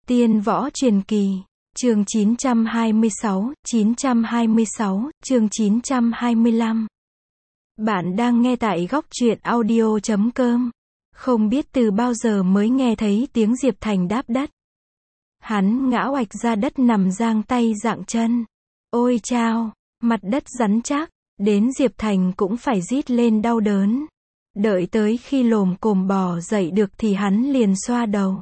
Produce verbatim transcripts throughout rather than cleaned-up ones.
Tiên võ truyền kỳ, chương chín trăm hai mươi sáu, chín trăm hai mươi sáu, chương chín trăm hai mươi lăm. Bạn đang nghe tại góc truyện audio chấm com. Không biết từ bao giờ mới nghe thấy tiếng Diệp Thành đáp đất. Hắn ngã oạch ra đất nằm giang tay dạng chân. Ôi chao, mặt đất rắn chắc, đến Diệp Thành cũng phải rít lên đau đớn. Đợi tới khi lồm cồm bò dậy được thì hắn liền xoa đầu.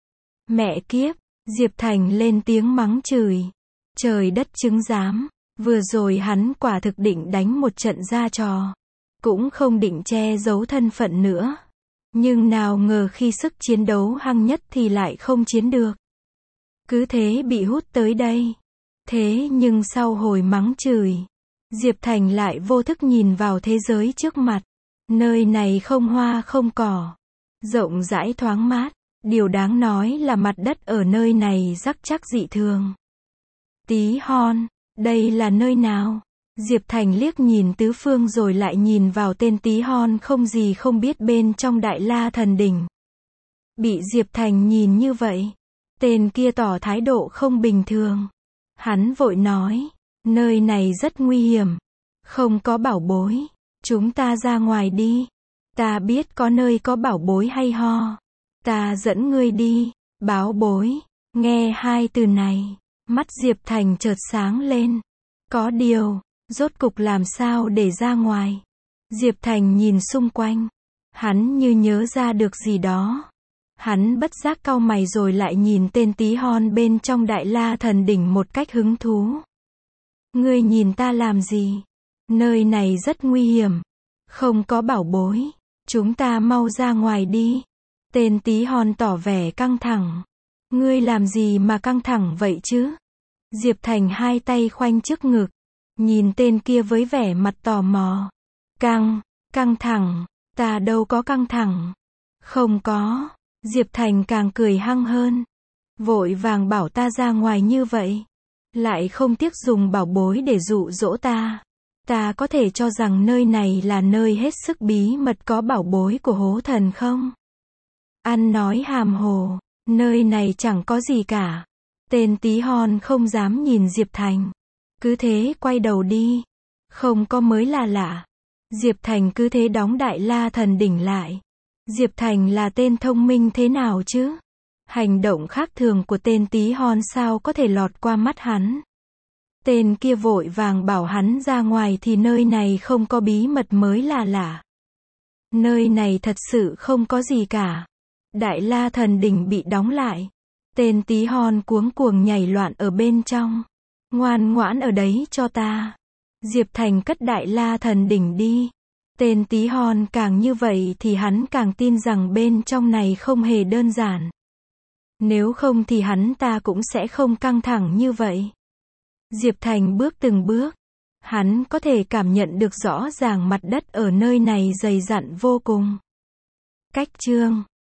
Mẹ kiếp, Diệp Thành lên tiếng mắng chửi. Trời đất chứng giám, vừa rồi hắn quả thực định đánh một trận ra trò. Cũng không định che giấu thân phận nữa. Nhưng nào ngờ khi sức chiến đấu hăng nhất thì lại không chiến được. Cứ thế bị hút tới đây. Thế nhưng sau hồi mắng chửi, Diệp Thành lại vô thức nhìn vào thế giới trước mặt. Nơi này không hoa không cỏ, rộng rãi thoáng mát. Điều đáng nói là mặt đất ở nơi này rắc chắc dị thường. Tí hon, đây là nơi nào? Diệp Thành liếc nhìn tứ phương rồi lại nhìn vào tên tí hon không gì không biết bên trong Đại La Thần Đỉnh. Bị Diệp Thành nhìn như vậy, tên kia tỏ thái độ không bình thường. Hắn vội nói, nơi này rất nguy hiểm, không có bảo bối, chúng ta ra ngoài đi. Ta biết có nơi có bảo bối hay ho. Ta dẫn ngươi đi. Báo bối. Nghe hai từ này, mắt Diệp Thành chợt sáng lên. Có điều, rốt cục làm sao để ra ngoài? Diệp Thành nhìn xung quanh. Hắn như nhớ ra được gì đó. Hắn bất giác cau mày rồi lại nhìn tên tí hon bên trong Đại La Thần Đỉnh một cách hứng thú. Ngươi nhìn ta làm gì? Nơi này rất nguy hiểm. Không có bảo bối. Chúng ta mau ra ngoài đi. Tên tí hon tỏ vẻ căng thẳng. Ngươi làm gì mà căng thẳng vậy chứ? Diệp Thành hai tay khoanh trước ngực. Nhìn tên kia với vẻ mặt tò mò. Căng, căng thẳng. Ta đâu có căng thẳng. Không có. Diệp Thành càng cười hăng hơn. Vội vàng bảo ta ra ngoài như vậy. Lại không tiếc dùng bảo bối để dụ dỗ ta. Ta có thể cho rằng nơi này là nơi hết sức bí mật có bảo bối của hố thần không? Ăn nói hàm hồ, nơi này chẳng có gì cả. Tên tí hon không dám nhìn Diệp Thành. Cứ thế quay đầu đi. Không có mới là lạ. Diệp Thành cứ thế đóng Đại La Thần Đỉnh lại. Diệp Thành là tên thông minh thế nào chứ? Hành động khác thường của tên tí hon sao có thể lọt qua mắt hắn? Tên kia vội vàng bảo hắn ra ngoài thì nơi này không có bí mật mới là lạ. Nơi này thật sự không có gì cả. Đại La Thần Đỉnh bị đóng lại. Tên tí hon cuống cuồng nhảy loạn ở bên trong. Ngoan ngoãn ở đấy cho ta. Diệp Thành cất Đại La Thần Đỉnh đi. Tên tí hon càng như vậy thì hắn càng tin rằng bên trong này không hề đơn giản. Nếu không thì hắn ta cũng sẽ không căng thẳng như vậy. Diệp Thành bước từng bước. Hắn có thể cảm nhận được rõ ràng mặt đất ở nơi này dày dặn vô cùng. Cách chương